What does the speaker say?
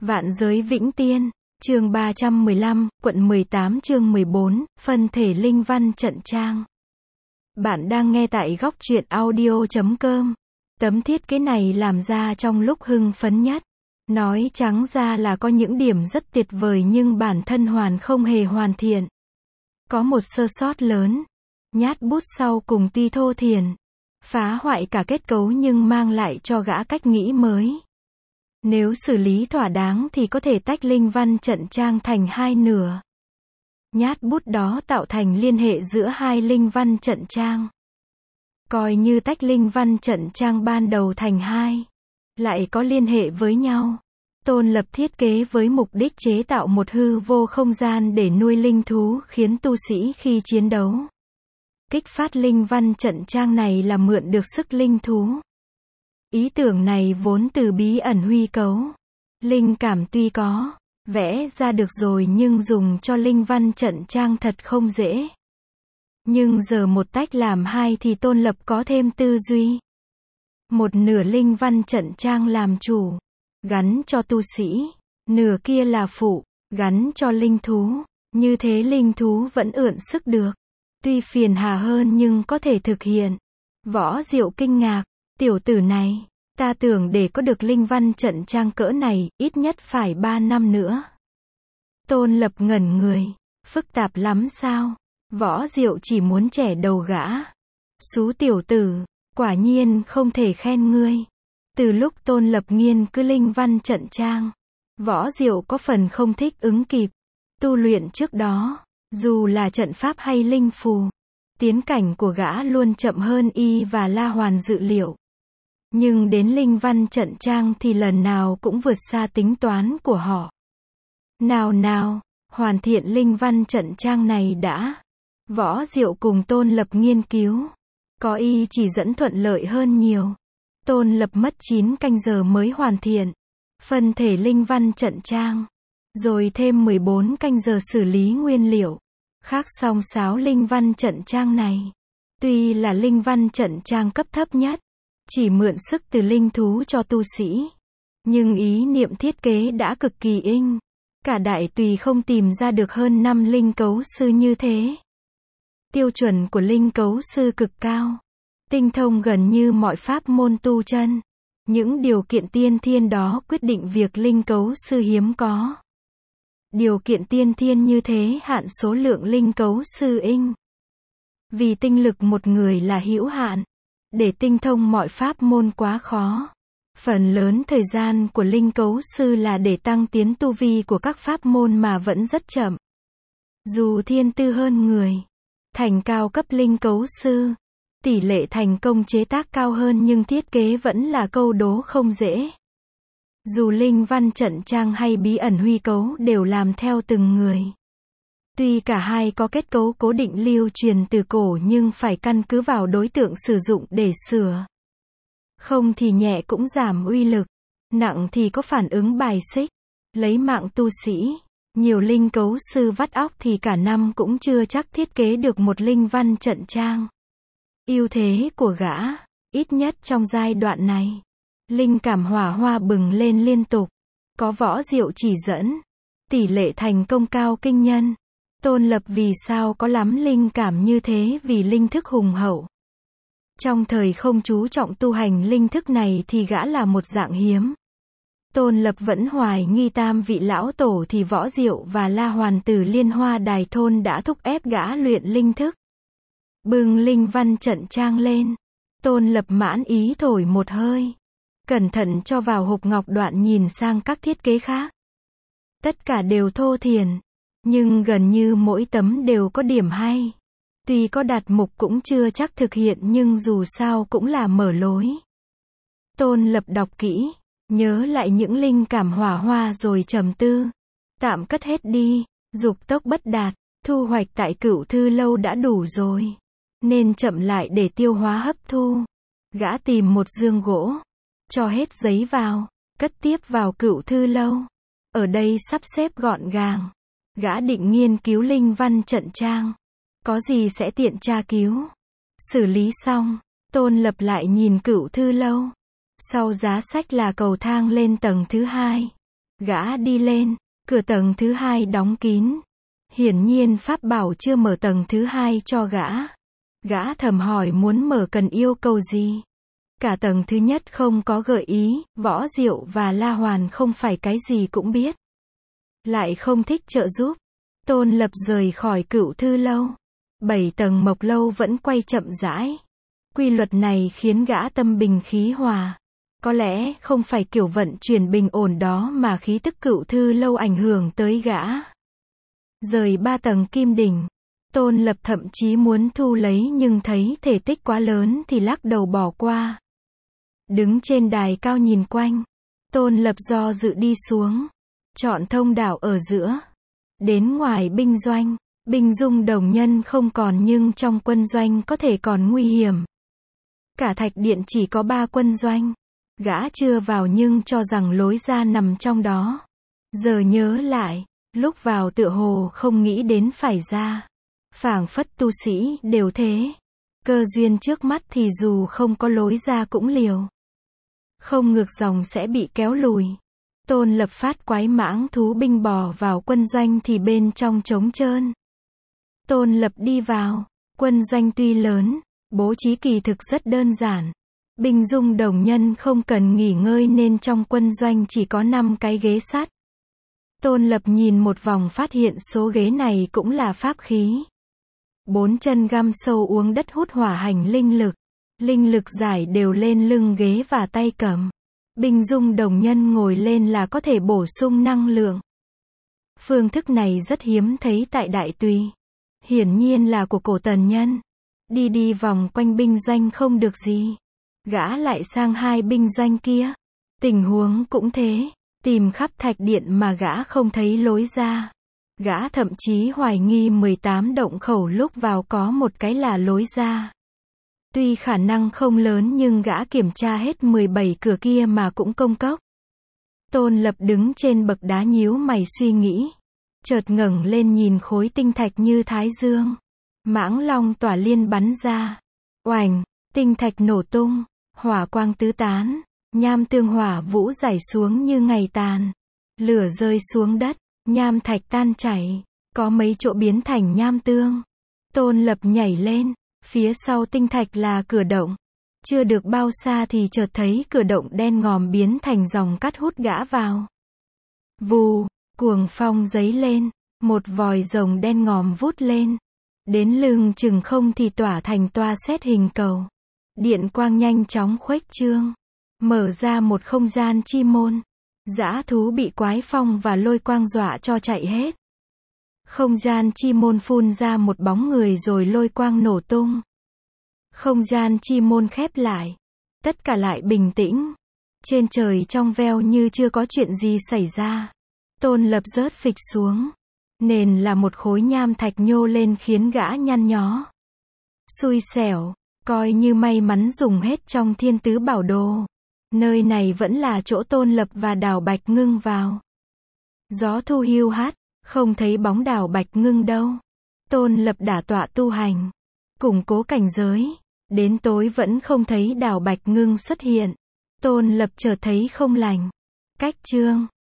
Vạn giới vĩnh tiên, chương 315, quận 18 chương 14, phân thể linh văn trận trang. Bạn đang nghe tại góc truyện audio.com. Tấm thiết kế này làm ra trong lúc hưng phấn nhất. Nói trắng ra là có những điểm rất tuyệt vời nhưng bản thân không hề hoàn thiện. Có một sơ sót lớn. Nhát bút sau cùng tuy thô thiển, phá hoại cả kết cấu nhưng mang lại cho gã cách nghĩ mới. Nếu xử lý thỏa đáng thì có thể tách linh văn trận trang thành hai nửa. Nhát bút đó tạo thành liên hệ giữa hai linh văn trận trang. Coi như tách linh văn trận trang ban đầu thành hai, lại có liên hệ với nhau. Tôn Lập thiết kế với mục đích chế tạo một hư vô không gian để nuôi linh thú, khiến tu sĩ khi chiến đấu kích phát linh văn trận trang này là mượn được sức linh thú. Ý tưởng này vốn từ bí ẩn huy cấu. Linh cảm tuy có, vẽ ra được rồi nhưng dùng cho linh văn trận trang thật không dễ. Nhưng giờ một tách làm hai thì Tôn Lập có thêm tư duy. Một nửa linh văn trận trang làm chủ, gắn cho tu sĩ, nửa kia là phụ, gắn cho linh thú. Như thế linh thú vẫn ượn sức được. Tuy phiền hà hơn nhưng có thể thực hiện. Võ Diệu kinh ngạc, tiểu tử này, ta tưởng để có được linh văn trận trang cỡ này, ít nhất phải 3 năm nữa. Tôn Lập ngẩn người, phức tạp lắm sao? Võ Diệu chỉ muốn chẻ đầu gã. Xú tiểu tử, quả nhiên không thể khen ngươi. Từ lúc Tôn Lập nghiên cứu linh văn trận trang, Võ Diệu có phần không thích ứng kịp. Tu luyện trước đó, dù là trận pháp hay linh phù, tiến cảnh của gã luôn chậm hơn y và La Hoàn dự liệu. Nhưng đến linh văn trận trang thì lần nào cũng vượt xa tính toán của họ. Nào, hoàn thiện linh văn trận trang này đã. Võ Diệu cùng Tôn Lập nghiên cứu. Có y chỉ dẫn thuận lợi hơn nhiều. Tôn Lập mất 9 canh giờ mới hoàn thiện phân thể linh văn trận trang. Rồi thêm 14 canh giờ xử lý nguyên liệu. Khác xong sáo linh văn trận trang này. Tuy là linh văn trận trang cấp thấp nhất, chỉ mượn sức từ linh thú cho tu sĩ. Nhưng ý niệm thiết kế đã cực kỳ inh. Cả Đại Tùy không tìm ra được hơn 5 linh cấu sư như thế. Tiêu chuẩn của linh cấu sư cực cao. Tinh thông gần như mọi pháp môn tu chân. Những điều kiện tiên thiên đó quyết định việc linh cấu sư hiếm có. Điều kiện tiên thiên như thế hạn số lượng linh cấu sư inh. Vì tinh lực một người là hữu hạn. Để tinh thông mọi pháp môn quá khó. Phần lớn thời gian của linh cấu sư là để tăng tiến tu vi của các pháp môn mà vẫn rất chậm. Dù thiên tư hơn người, thành cao cấp linh cấu sư, tỷ lệ thành công chế tác cao hơn nhưng thiết kế vẫn là câu đố không dễ. Dù linh văn trận trang hay bí ẩn huy cấu đều làm theo từng người. Tuy cả hai có kết cấu cố định lưu truyền từ cổ nhưng phải căn cứ vào đối tượng sử dụng để sửa. Không thì nhẹ cũng giảm uy lực, nặng thì có phản ứng bài xích, lấy mạng tu sĩ. Nhiều linh cấu sư vắt óc thì cả năm cũng chưa chắc thiết kế được một linh văn trận trang. Ưu thế của gã, ít nhất trong giai đoạn này, linh cảm hỏa hoa bừng lên liên tục. Có Võ Diệu chỉ dẫn, tỷ lệ thành công cao kinh nhân. Tôn Lập vì sao có lắm linh cảm như thế? Vì linh thức hùng hậu. Trong thời không chú trọng tu hành linh thức này thì gã là một dạng hiếm. Tôn Lập vẫn hoài nghi tam vị lão tổ thì Võ Diệu và La Hoàn từ Liên Hoa Đài Thôn đã thúc ép gã luyện linh thức. Bưng linh văn trận trang lên. Tôn Lập mãn ý thổi một hơi. Cẩn thận cho vào hộp ngọc, đoạn nhìn sang các thiết kế khác. Tất cả đều thô thiển. Nhưng gần như mỗi tấm đều có điểm hay. Tuy có đặt mục cũng chưa chắc thực hiện nhưng dù sao cũng là mở lối. Tôn Lập đọc kỹ, nhớ lại những linh cảm hỏa hoa rồi trầm tư. Tạm cất hết đi, dục tốc bất đạt, thu hoạch tại Cửu Thư Lâu đã đủ rồi. Nên chậm lại để tiêu hóa hấp thu. Gã tìm một giương gỗ, cho hết giấy vào, cất tiếp vào Cửu Thư Lâu. Ở đây sắp xếp gọn gàng. Gã định nghiên cứu linh văn trận trang. Có gì sẽ tiện tra cứu. Xử lý xong, Tôn Lập lại nhìn Cửu Thư Lâu. Sau giá sách là cầu thang lên tầng thứ 2. Gã đi lên, cửa tầng thứ hai đóng kín. Hiển nhiên pháp bảo chưa mở tầng thứ hai cho gã. Gã thầm hỏi muốn mở cần yêu cầu gì. Cả tầng thứ nhất không có gợi ý, Võ Diệu và La Hoàn không phải cái gì cũng biết. Lại không thích trợ giúp. Tôn Lập rời khỏi Cựu Thư Lâu. 7 tầng Mộc Lâu vẫn quay chậm rãi. Quy luật này khiến gã tâm bình khí hòa. Có lẽ không phải kiểu vận chuyển bình ổn đó mà khí tức Cựu Thư Lâu ảnh hưởng tới gã. Rời 3 tầng Kim Đỉnh. Tôn Lập thậm chí muốn thu lấy nhưng thấy thể tích quá lớn thì lắc đầu bỏ qua. Đứng trên đài cao nhìn quanh. Tôn Lập do dự đi xuống. Chọn thông đạo ở giữa. Đến ngoài binh doanh. Binh dung đồng nhân không còn nhưng trong quân doanh có thể còn nguy hiểm. Cả thạch điện chỉ có 3 quân doanh. Gã chưa vào nhưng cho rằng lối ra nằm trong đó. Giờ nhớ lại, lúc vào tựa hồ không nghĩ đến phải ra. Phảng phất tu sĩ đều thế. Cơ duyên trước mắt thì dù không có lối ra cũng liều. Không ngược dòng sẽ bị kéo lùi. Tôn Lập phát quái mãng thú binh bò vào quân doanh thì bên trong trống trơn. Tôn Lập đi vào. Quân doanh tuy lớn, bố trí kỳ thực rất đơn giản. Binh dung đồng nhân không cần nghỉ ngơi nên trong quân doanh chỉ có 5 cái ghế sắt. Tôn Lập nhìn một vòng phát hiện số ghế này cũng là pháp khí. 4 chân găm sâu uống đất hút hỏa hành linh lực. Linh lực giải đều lên lưng ghế và tay cầm. Binh dung đồng nhân ngồi lên là có thể bổ sung năng lượng. Phương thức này rất hiếm thấy tại Đại Tùy. Hiển nhiên là của cổ tần nhân. Đi vòng quanh binh doanh không được gì. Gã lại sang 2 binh doanh kia. Tình huống cũng thế. Tìm khắp thạch điện mà gã không thấy lối ra. Gã thậm chí hoài nghi 18 động khẩu lúc vào có một cái là lối ra. Tuy khả năng không lớn nhưng gã kiểm tra hết 17 cửa kia mà cũng công cốc. Tôn Lập đứng trên bậc đá nhíu mày suy nghĩ. Chợt ngẩng lên nhìn khối tinh thạch như thái dương. Mãng long tỏa liên bắn ra. Oành, tinh thạch nổ tung. Hỏa quang tứ tán. Nham tương hỏa vũ rải xuống như ngày tàn. Lửa rơi xuống đất. Nham thạch tan chảy. Có mấy chỗ biến thành nham tương. Tôn Lập nhảy lên. Phía sau tinh thạch là cửa động. Chưa được bao xa thì chợt thấy cửa động đen ngòm biến thành dòng cát hút gã vào. Vù, cuồng phong giấy lên. Một vòi rồng đen ngòm vút lên. Đến lưng chừng không thì tỏa thành toa sét hình cầu. Điện quang nhanh chóng khuếch trương. Mở ra một không gian chi môn. Dã thú bị quái phong và lôi quang dọa cho chạy hết. Không gian chi môn phun ra một bóng người rồi lôi quang nổ tung. Không gian chi môn khép lại. Tất cả lại bình tĩnh. Trên trời trong veo như chưa có chuyện gì xảy ra. Tôn Lập rớt phịch xuống. Nền là một khối nham thạch nhô lên khiến gã nhăn nhó. Xui xẻo, coi như may mắn dùng hết trong thiên tứ bảo đồ. Nơi này vẫn là chỗ Tôn Lập và Đào Bạch Ngưng vào. Gió thu hiu hắt, không thấy bóng Đào Bạch Ngưng đâu. Tôn Lập đả tọa tu hành, củng cố cảnh giới. Đến tối vẫn không thấy Đào Bạch Ngưng xuất hiện. Tôn Lập chợt thấy không lành. Cách chương